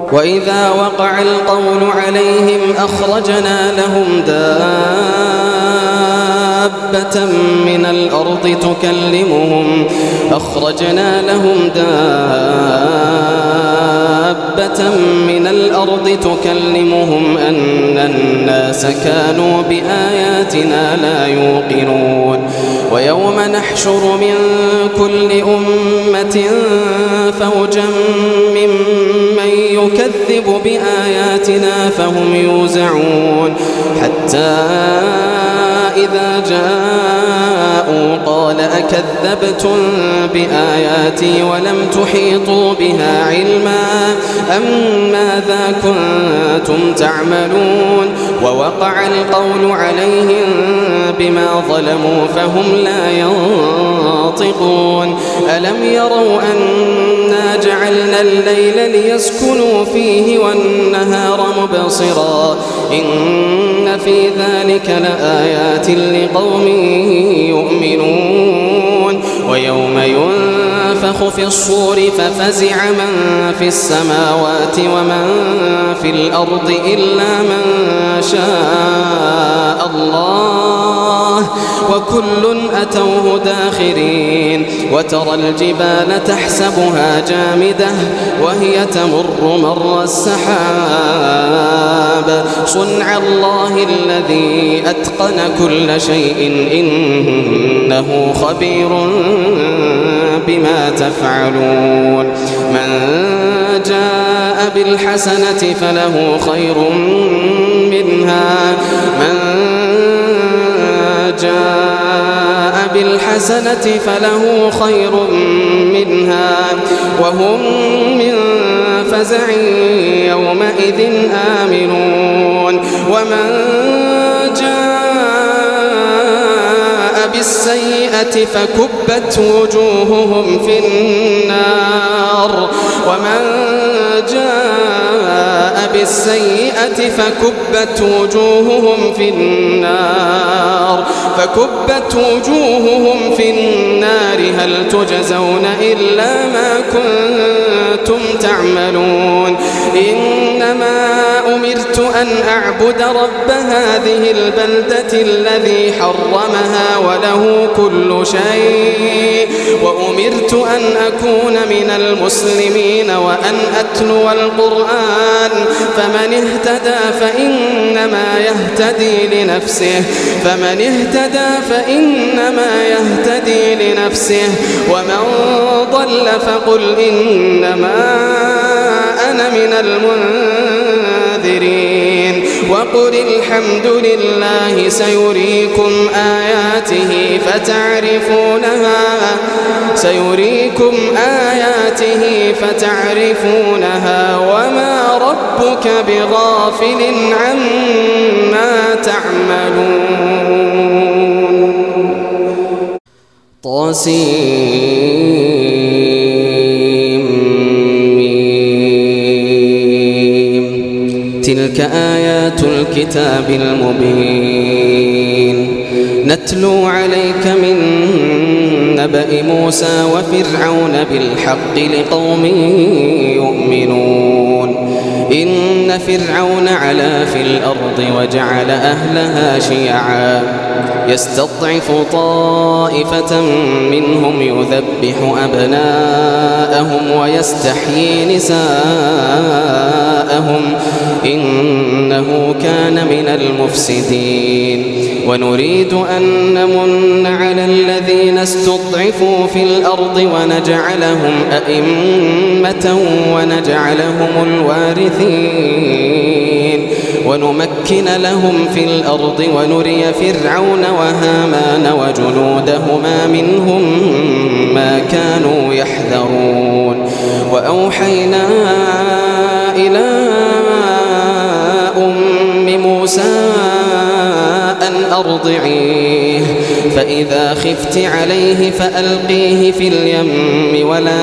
وإذا وقع القول عليهم أخرجنا لهم دابة من الأرض تكلمهم أن الناس كانوا بآياتنا لا يوقنون ويوم نحشر من كل أمة فوجا ممن يكذب بآياتنا فهم يوزعون حتى إذا جاءوا قال أكذبتم بآياتي ولم تحيطوا بها علما أم ماذا كنتم تعملون ووقع القول عليهم بما ظلموا فهم لا ينطقون ألم يروا أنا جعلنا الليل ليسكنوا فيه والنهار مبصرا إن في ذلك لآيات لقوم يؤمنون ويوم ينفخ في الصور ففزع من في السماوات ومن في الأرض إلا من شاء الله وكل أتوه داخرين وترى الجبال تحسبها جامدة وهي تمر مر السحاب صنع الله الذي أتقن كل شيء إنه خبير بما تفعلون من جاء بالحسنة فله خير منها وهم من فزع يومئذ آمنون ومن جاء بالسيئة فكبت وجوههم في النار هل تجزون إلا ما كنتم تعملون إنما أمرت أن أعبد رب هذه البلدة الذي حرمها وله كل شيء وأمرت أن أكون من المسلمين وأن أتلو القرآن فمن اهتدى فإنما يهتدي لنفسه ومن ضل فقل إنما أنا من المنذرين وقل الحمد لله سيريكم آياته فتعرفونها وما ربك بغافل عما تعملون تلك آيات الكتاب المبين نتلو عليك من نبأ موسى وفرعون بالحق لقوم يؤمنون إن فرعون علا في الأرض وجعل أهلها شيعا يستضعف طائفة منهم يذبح أبناءهم ويستحيي نساءهم إنه كان من المفسدين ونريد أن نمن على الذين استضعفوا في الأرض ونجعلهم أئمة ونجعلهم الوارثين ونمكن لهم في الأرض ونري فرعون وهامان وجنودهما منهم ما كانوا يحذرون وأوحينا إلى أم موسى أن أرضعيه فإذا خفت عليه فألقيه في اليم ولا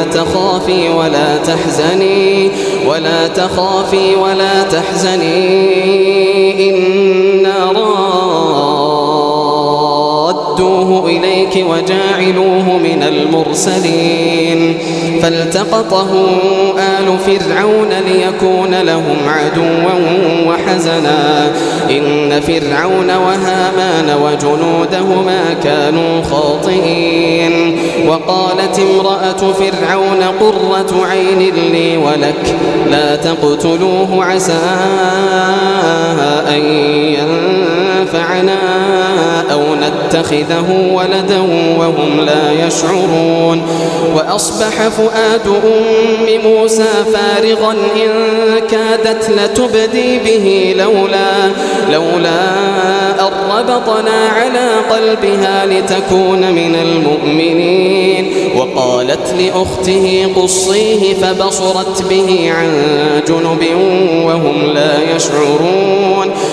تخافي ولا تحزني إنا وردوه إليك وجاعلوه من المرسلين فالتقطه آل فرعون ليكون لهم عدوا وحزنا إن فرعون وهامان وجنودهما كانوا خاطئين وقالت امرأة فرعون قرة عين لي ولك لا تقتلوه عسى أن ينفعنا أو نتخذه ولدا وهم لا يشعرون وأصبح فؤاد أم موسى فارغا إن كادت لتبدي به لولا أن ربطنا على قلبها لتكون من المؤمنين وقالت لأخته قصيه فبصرت به عن جنب وهم لا يشعرون